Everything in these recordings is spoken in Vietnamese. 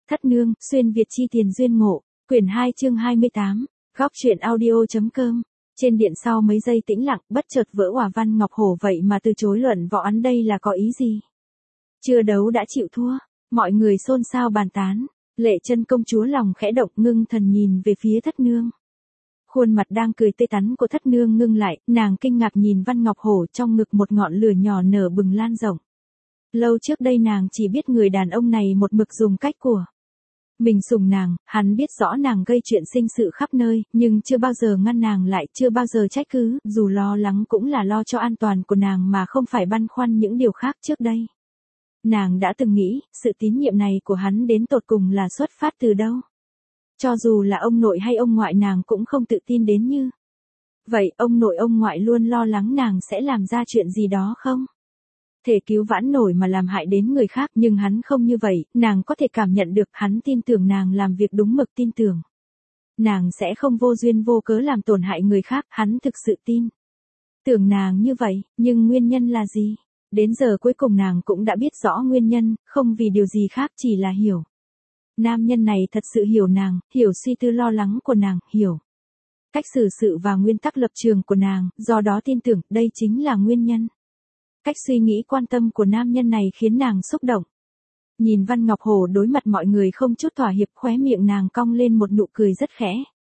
Thất nương, xuyên Việt chi tiền duyên ngộ, quyển 2 chương 28, góc truyện audio.com. Trên điện sau mấy giây tĩnh lặng, bất chợt vỡ òa. Văn Ngọc Hổ vậy mà từ chối luận võ án, đây là có ý gì? Chưa đấu đã chịu thua, mọi người xôn xao bàn tán. Lệ Chân công chúa lòng khẽ động, ngưng thần nhìn về phía Thất nương. Khuôn mặt đang cười tươi tắn của Thất nương ngưng lại, nàng kinh ngạc nhìn Văn Ngọc Hổ, trong ngực một ngọn lửa nhỏ nở bừng lan rộng. Lâu trước đây nàng chỉ biết người đàn ông này một mực dùng cách của mình sủng nàng, hắn biết rõ nàng gây chuyện sinh sự khắp nơi, nhưng chưa bao giờ ngăn nàng lại, chưa bao giờ trách cứ, dù lo lắng cũng là lo cho an toàn của nàng mà không phải băn khoăn những điều khác trước đây. Nàng đã từng nghĩ, sự tín nhiệm này của hắn đến tột cùng là xuất phát từ đâu? Cho dù là ông nội hay ông ngoại nàng cũng không tự tin đến như vậy. Ông nội ông ngoại luôn lo lắng nàng sẽ làm ra chuyện gì đó không thể cứu vãn nổi mà làm hại đến người khác, nhưng hắn không như vậy, nàng có thể cảm nhận được, hắn tin tưởng nàng làm việc đúng mực, tin tưởng nàng sẽ không vô duyên vô cớ làm tổn hại người khác, hắn thực sự tin tưởng nàng như vậy, nhưng nguyên nhân là gì? Đến giờ cuối cùng nàng cũng đã biết rõ nguyên nhân, không vì điều gì khác, chỉ là hiểu. Nam nhân này thật sự hiểu nàng, hiểu suy tư lo lắng của nàng, hiểu cách xử sự và nguyên tắc lập trường của nàng, do đó tin tưởng đây chính là nguyên nhân. Cách suy nghĩ quan tâm của nam nhân này khiến nàng xúc động. Nhìn Văn Ngọc Hổ đối mặt mọi người không chút thỏa hiệp, khóe miệng nàng cong lên một nụ cười rất khẽ.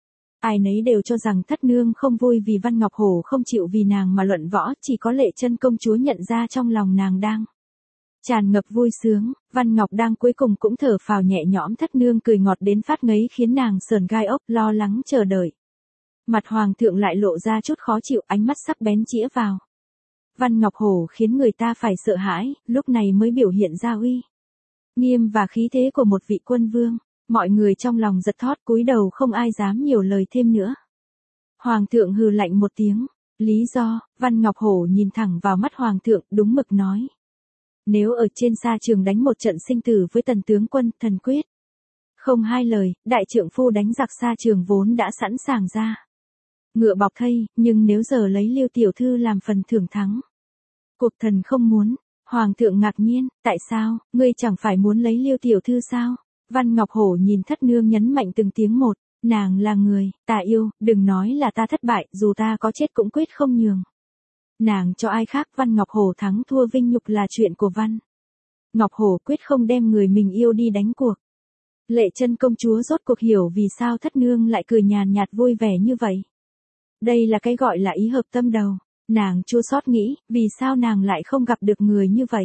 Ai nấy đều cho rằng Thất nương không vui vì Văn Ngọc Hổ không chịu vì nàng mà luận võ, chỉ có Lệ Chân công chúa nhận ra trong lòng nàng đang tràn ngập vui sướng. Văn Ngọc đang cuối cùng cũng thở phào nhẹ nhõm. Thất nương cười ngọt đến phát ngấy khiến nàng sờn gai ốc, lo lắng chờ đợi. Mặt hoàng thượng lại lộ ra chút khó chịu, ánh mắt sắc bén chĩa vào Văn Ngọc Hổ khiến người ta phải sợ hãi, lúc này mới biểu hiện ra uy nghiêm và khí thế của một vị quân vương. Mọi người trong lòng giật thót, cúi đầu không ai dám nhiều lời thêm nữa. Hoàng thượng hừ lạnh một tiếng. Lý do? Văn Ngọc Hổ nhìn thẳng vào mắt hoàng thượng, đúng mực nói. Nếu ở trên sa trường đánh một trận sinh tử với Tần tướng quân, thần quyết không hai lời, đại trượng phu đánh giặc sa trường vốn đã sẵn sàng ra ngựa bọc thây, nhưng nếu giờ lấy Lưu tiểu thư làm phần thưởng thắng cuộc, thần không muốn. Hoàng thượng ngạc nhiên, tại sao, ngươi chẳng phải muốn lấy Lưu tiểu thư sao? Văn Ngọc Hổ nhìn Thất nương nhấn mạnh từng tiếng một, nàng là người ta yêu, đừng nói là ta thất bại, dù ta có chết cũng quyết không nhường nàng cho ai khác. Văn Ngọc Hổ thắng thua vinh nhục là chuyện của Văn Ngọc Hổ, quyết không đem người mình yêu đi đánh cuộc. Lệ Chân công chúa rốt cuộc hiểu vì sao Thất nương lại cười nhàn nhạt vui vẻ như vậy. Đây là cái gọi là ý hợp tâm đầu. Nàng chua xót nghĩ, vì sao nàng lại không gặp được người như vậy?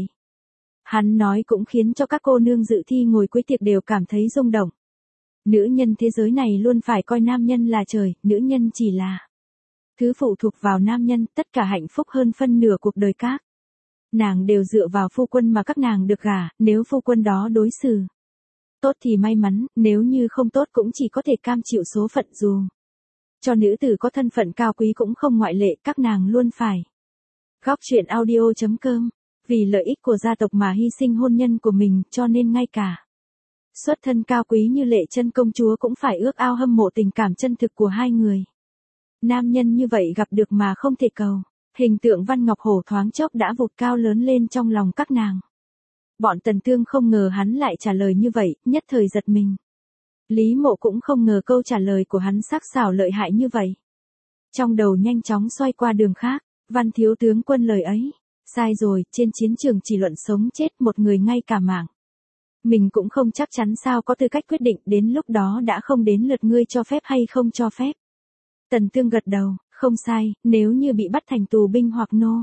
Hắn nói cũng khiến cho các cô nương dự thi ngồi cuối tiệc đều cảm thấy rung động. Nữ nhân thế giới này luôn phải coi nam nhân là trời, nữ nhân chỉ là thứ phụ thuộc vào nam nhân, tất cả hạnh phúc hơn phân nửa cuộc đời các nàng đều dựa vào phu quân mà các nàng được gả, nếu phu quân đó đối xử tốt thì may mắn, nếu như không tốt cũng chỉ có thể cam chịu số phận. Dù cho nữ tử có thân phận cao quý cũng không ngoại lệ, các nàng luôn phải. Góc truyện audio.com. Vì lợi ích của gia tộc mà hy sinh hôn nhân của mình, cho nên ngay cả xuất thân cao quý như Lệ Chân công chúa cũng phải ước ao hâm mộ tình cảm chân thực của hai người. Nam nhân như vậy gặp được mà không thể cầu. Hình tượng Văn Ngọc Hổ thoáng chốc đã vụt cao lớn lên trong lòng các nàng. Bọn Tần Tương không ngờ hắn lại trả lời như vậy, nhất thời giật mình. Lý Mộ cũng không ngờ câu trả lời của hắn sắc sảo lợi hại như vậy. Trong đầu nhanh chóng xoay qua đường khác. Văn thiếu tướng quân lời ấy, sai rồi, trên chiến trường chỉ luận sống chết, một người ngay cả mạng mình cũng không chắc chắn, sao có tư cách quyết định, đến lúc đó đã không đến lượt ngươi cho phép hay không cho phép. Tần Tương gật đầu, không sai, nếu như bị bắt thành tù binh hoặc nô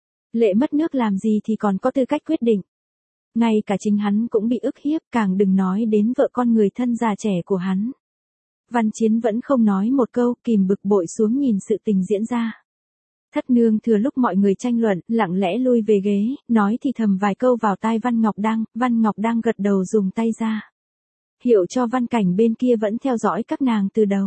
lệ mất nước làm gì thì còn có tư cách quyết định. Ngay cả chính hắn cũng bị ức hiếp, càng đừng nói đến vợ con người thân già trẻ của hắn. Văn Chiến vẫn không nói một câu, kìm bực bội xuống nhìn sự tình diễn ra. Thất nương thừa lúc mọi người tranh luận, lặng lẽ lui về ghế, nói thì thầm vài câu vào tai Văn Ngọc Đang gật đầu dùng tay ra hiệu cho Văn Cảnh bên kia vẫn theo dõi các nàng từ đầu.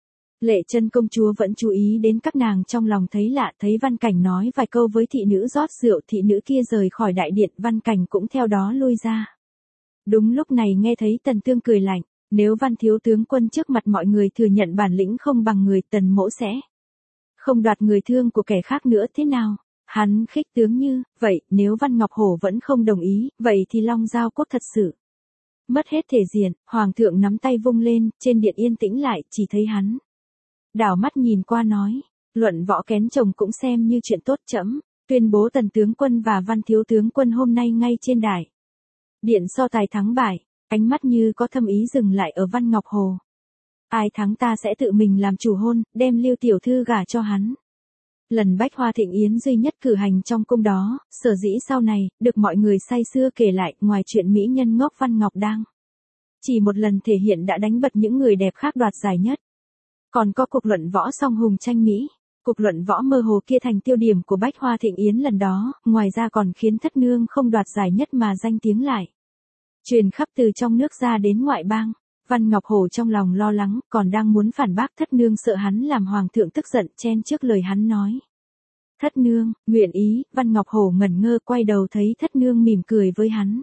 Lệ Chân công chúa vẫn chú ý đến các nàng, trong lòng thấy lạ, thấy Văn Cảnh nói vài câu với thị nữ rót rượu, thị nữ kia rời khỏi đại điện, Văn Cảnh cũng theo đó lui ra. Đúng lúc này nghe thấy Tần Tương cười lạnh, nếu Văn thiếu tướng quân trước mặt mọi người thừa nhận bản lĩnh không bằng người, Tần mỗ sẽ không đoạt người thương của kẻ khác nữa, thế nào? Hắn khích tướng như vậy, nếu Văn Ngọc Hổ vẫn không đồng ý, vậy thì long giao cốt thật sự Mất hết thể diện, hoàng thượng nắm tay vung lên, trên điện yên tĩnh lại, chỉ thấy hắn. Đảo mắt nhìn qua nói, luận võ kén chồng cũng xem như chuyện tốt chẫm, tuyên bố Tần tướng quân và Văn thiếu tướng quân hôm nay ngay trên đài điện so tài thắng bại, ánh mắt như có thâm ý dừng lại ở Văn Ngọc Hồ. Ai thắng ta sẽ tự mình làm chủ hôn, đem Lưu tiểu thư gả cho hắn. Lần Bách Hoa Thịnh Yến duy nhất cử hành trong cung đó, sở dĩ sau này, được mọi người say sưa kể lại, ngoài chuyện mỹ nhân ngốc Văn Ngọc Đang. Chỉ một lần thể hiện đã đánh bật những người đẹp khác đoạt giải nhất. Còn có cuộc luận võ song hùng tranh Mỹ. Cuộc luận võ mơ hồ kia thành tiêu điểm của Bách Hoa Thịnh Yến lần đó, ngoài ra còn khiến thất nương không đoạt giải nhất mà danh tiếng lại truyền khắp từ trong nước ra đến ngoại bang. Văn Ngọc Hổ trong lòng lo lắng, còn đang muốn phản bác thất nương sợ hắn làm hoàng thượng tức giận chen trước lời hắn nói. Thất nương, nguyện ý, Văn Ngọc Hổ ngẩn ngơ quay đầu thấy thất nương mỉm cười với hắn.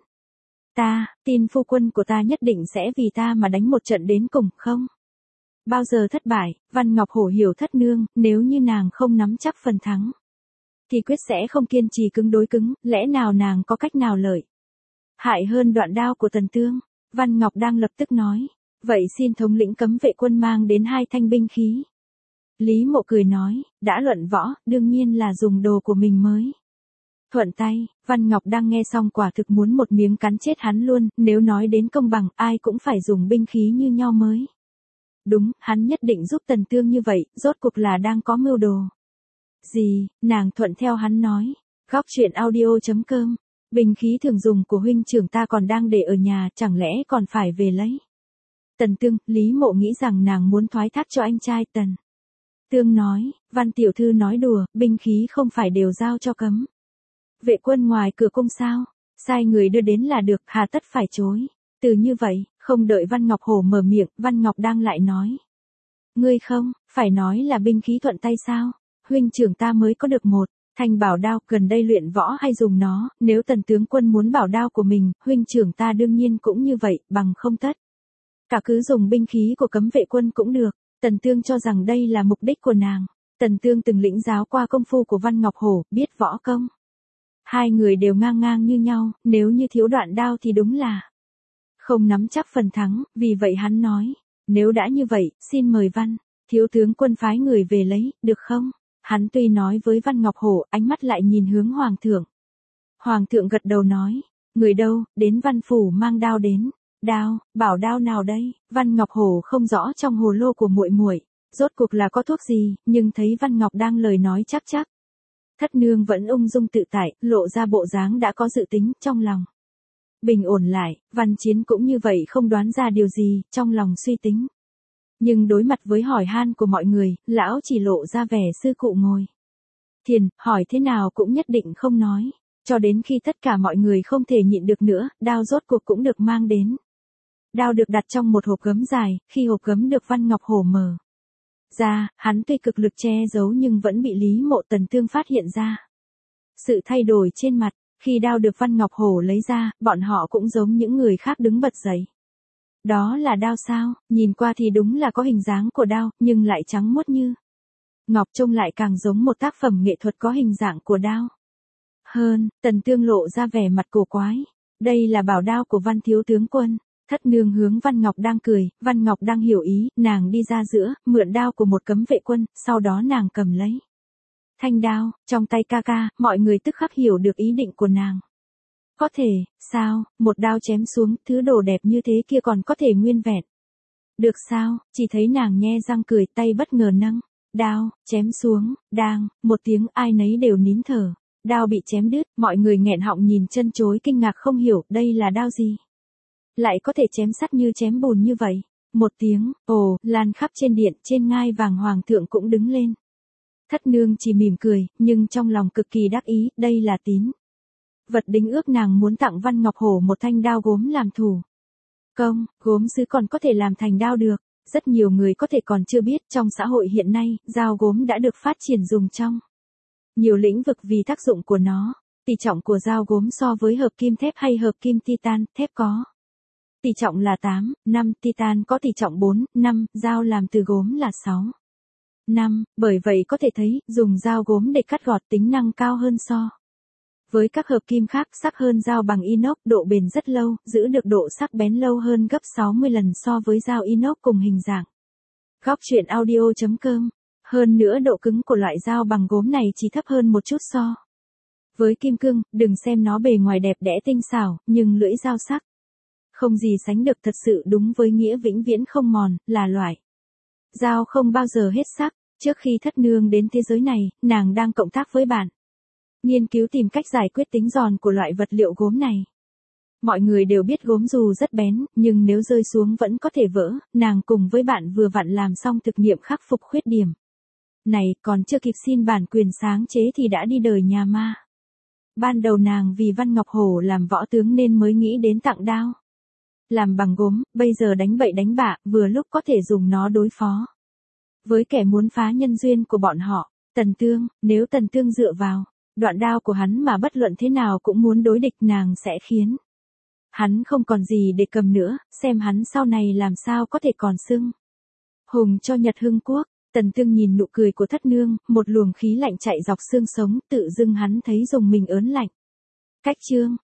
Ta, tin phu quân của ta nhất định sẽ vì ta mà đánh một trận đến cùng, không bao giờ thất bại. Văn Ngọc Hổ hiểu thất nương, nếu như nàng không nắm chắc phần thắng, thì quyết sẽ không kiên trì cứng đối cứng, lẽ nào nàng có cách nào lợi hại hơn đoạn đao của Tần Tương. Văn Ngọc đang lập tức nói, vậy xin thống lĩnh cấm vệ quân mang đến 2 thanh binh khí. Lý Mộ cười nói, đã luận võ, đương nhiên là dùng đồ của mình mới thuận tay. Văn Ngọc đang nghe xong quả thực muốn một miếng cắn chết hắn luôn, nếu nói đến công bằng, ai cũng phải dùng binh khí như nhau mới đúng, hắn nhất định giúp Tần Tương như vậy, rốt cuộc là đang có mưu đồ gì. Nàng thuận theo hắn nói, góc truyện audio.com, binh khí thường dùng của huynh trưởng ta còn đang để ở nhà, chẳng lẽ còn phải về lấy. Tần Tương, Lý Mộ nghĩ rằng nàng muốn thoái thác cho anh trai. Tần Tương nói, Văn tiểu thư nói đùa, binh khí không phải đều giao cho cấm vệ quân ngoài cửa cung sao, sai người đưa đến là được, hà tất phải chối từ như vậy. Không đợi Văn Ngọc Hổ mở miệng, Văn Ngọc đang lại nói, ngươi không phải nói là binh khí thuận tay sao, huynh trưởng ta mới có được một thanh bảo đao, gần đây luyện võ hay dùng nó, nếu Tần tướng quân muốn bảo đao của mình, huynh trưởng ta đương nhiên cũng như vậy, bằng không tất cả cứ dùng binh khí của cấm vệ quân cũng được. Tần Tương cho rằng đây là mục đích của nàng. Tần Tương từng lĩnh giáo qua công phu của Văn Ngọc Hổ, biết võ công. Hai người đều ngang ngang như nhau, nếu như thiếu đoạn đao thì đúng là không nắm chắc phần thắng, vì vậy hắn nói, nếu đã như vậy, xin mời Văn thiếu tướng quân phái người về lấy, được không? Hắn tuy nói với Văn Ngọc Hổ, ánh mắt lại nhìn hướng hoàng thượng. Hoàng thượng gật đầu nói, người đâu, đến văn phủ mang đao đến. Đao, bảo đao nào đây? Văn Ngọc Hổ không rõ trong hồ lô của muội muội rốt cuộc là có thuốc gì, nhưng thấy Văn Ngọc đang lời nói chắc chắc. Thất nương vẫn ung dung tự tại, lộ ra bộ dáng đã có dự tính trong lòng. Bình ổn lại, Văn Chiến cũng như vậy, không đoán ra điều gì, trong lòng suy tính. Nhưng đối mặt với hỏi han của mọi người, lão chỉ lộ ra vẻ sư cụ ngồi thiền, hỏi thế nào cũng nhất định không nói. Cho đến khi tất cả mọi người không thể nhịn được nữa, đao rốt cuộc cũng được mang đến. Đao được đặt trong một hộp gấm dài, khi hộp gấm được Văn Ngọc Hổ mở ra, hắn tuy cực lực che giấu nhưng vẫn bị Lý Mộ Tần Tương phát hiện ra sự thay đổi trên mặt. Khi đao được Văn Ngọc Hổ lấy ra, bọn họ cũng giống những người khác đứng bật dậy. Đó là đao sao? Nhìn qua thì đúng là có hình dáng của đao, nhưng lại trắng muốt như ngọc, trông lại càng giống một tác phẩm nghệ thuật có hình dạng của đao hơn. Tần Tương lộ ra vẻ mặt cổ quái. Đây là bảo đao của Văn thiếu tướng quân. Thất nương hướng Văn Ngọc đang cười, Văn Ngọc đang hiểu ý, nàng đi ra giữa, mượn đao của một cấm vệ quân, sau đó nàng cầm lấy thanh đao trong tay ca ca, mọi người tức khắc hiểu được ý định của nàng. Có thể, sao, một đao chém xuống, thứ đồ đẹp như thế kia còn có thể nguyên vẹn được sao? Chỉ thấy nàng nhe răng cười, tay bất ngờ nâng đao, chém xuống, đang, một tiếng ai nấy đều nín thở. Đao bị chém đứt, mọi người nghẹn họng nhìn chân chối kinh ngạc không hiểu, đây là đao gì? Lại có thể chém sắt như chém bùn như vậy. Một tiếng, ồ, lan khắp trên điện, trên ngai vàng hoàng thượng cũng đứng lên. Thất nương chỉ mỉm cười, nhưng trong lòng cực kỳ đắc ý, đây là tín vật đính ước nàng muốn tặng Văn Ngọc Hổ một thanh đao gốm làm thủ công, gốm sứ còn có thể làm thành đao được. Rất nhiều người có thể còn chưa biết, trong xã hội hiện nay, dao gốm đã được phát triển dùng trong nhiều lĩnh vực vì tác dụng của nó. Tỷ trọng của dao gốm so với hợp kim thép hay hợp kim titan, thép có tỷ trọng là 8, 5, titan có tỷ trọng 4, 5, dao làm từ gốm là 6, 5, bởi vậy có thể thấy, dùng dao gốm để cắt gọt tính năng cao hơn so Với các hợp kim khác sắc hơn dao bằng inox, độ bền rất lâu, giữ được độ sắc bén lâu hơn gấp 60 lần so với dao inox cùng hình dạng. Góc truyện audio.com. Hơn nữa độ cứng của loại dao bằng gốm này chỉ thấp hơn một chút so với kim cương, đừng xem nó bề ngoài đẹp đẽ tinh xảo, nhưng lưỡi dao sắc không gì sánh được, thật sự đúng với nghĩa vĩnh viễn không mòn, là loại dao không bao giờ hết sắc. Trước khi thất nương đến thế giới này, nàng đang cộng tác với bạn, nghiên cứu tìm cách giải quyết tính giòn của loại vật liệu gốm này. Mọi người đều biết gốm dù rất bén, nhưng nếu rơi xuống vẫn có thể vỡ, nàng cùng với bạn vừa vặn làm xong thực nghiệm khắc phục khuyết điểm này, còn chưa kịp xin bản quyền sáng chế thì đã đi đời nhà ma. Ban đầu nàng vì Văn Ngọc Hổ làm võ tướng nên mới nghĩ đến tặng đao làm bằng gốm, bây giờ đánh bậy đánh bạ, vừa lúc có thể dùng nó đối phó với kẻ muốn phá nhân duyên của bọn họ. Tần Tương, nếu Tần Tương dựa vào đoạn đao của hắn mà bất luận thế nào cũng muốn đối địch, nàng sẽ khiến hắn không còn gì để cầm nữa, xem hắn sau này làm sao có thể còn xưng hùng cho Nhật Hưng Quốc. Tần Tương nhìn nụ cười của thất nương, một luồng khí lạnh chạy dọc xương sống, tự dưng hắn thấy dùng mình ớn lạnh. Cách chương